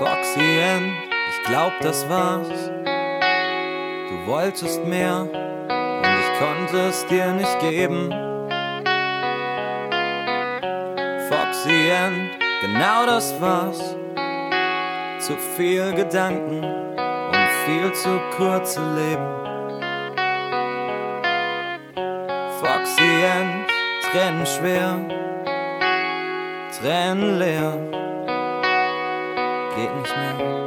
Foxy N, ich glaub, das war's. Du wolltest mehr und ich konnte es dir nicht geben. Foxy N, genau das war's. Zu viel Gedanken und viel zu kurze Leben. Foxy N, Tränen schwer, Tränen leer, geht nicht mehr.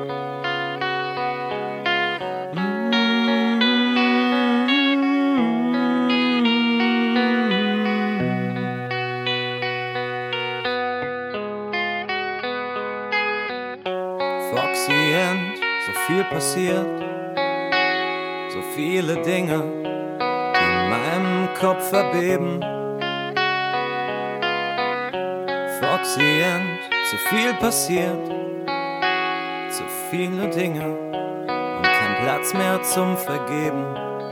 Foxy N, so viel passiert, so viele Dinge, die in meinem Kopf erbeben. Foxy N, zu viel passiert, zu viele Dinge und kein Platz mehr zum Vergeben.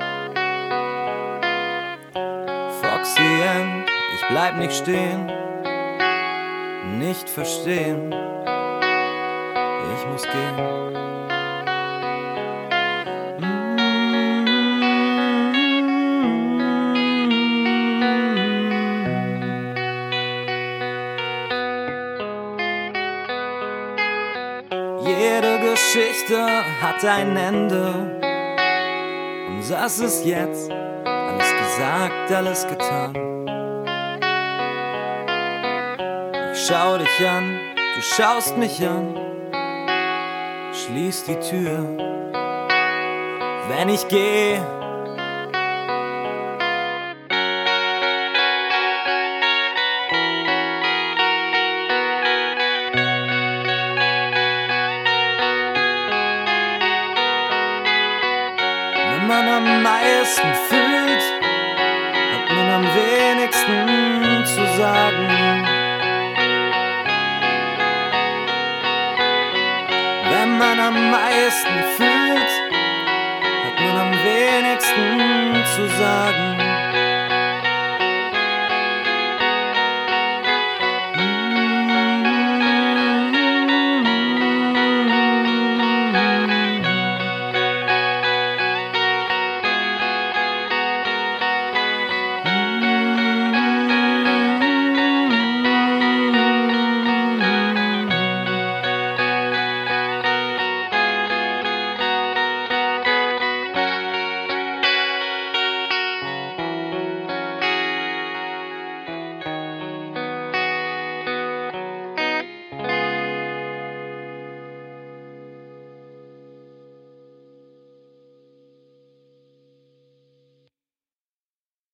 Foxy N, ich bleib nicht stehen, nicht verstehen, ich muss gehen. Jede Geschichte hat ein Ende und das ist jetzt alles gesagt, alles getan. Ich schau dich an, du schaust mich an, schließ die Tür, wenn ich geh. Wenn man am meisten fühlt, hat man am wenigsten zu sagen. Wenn man am meisten fühlt, hat man am wenigsten zu sagen.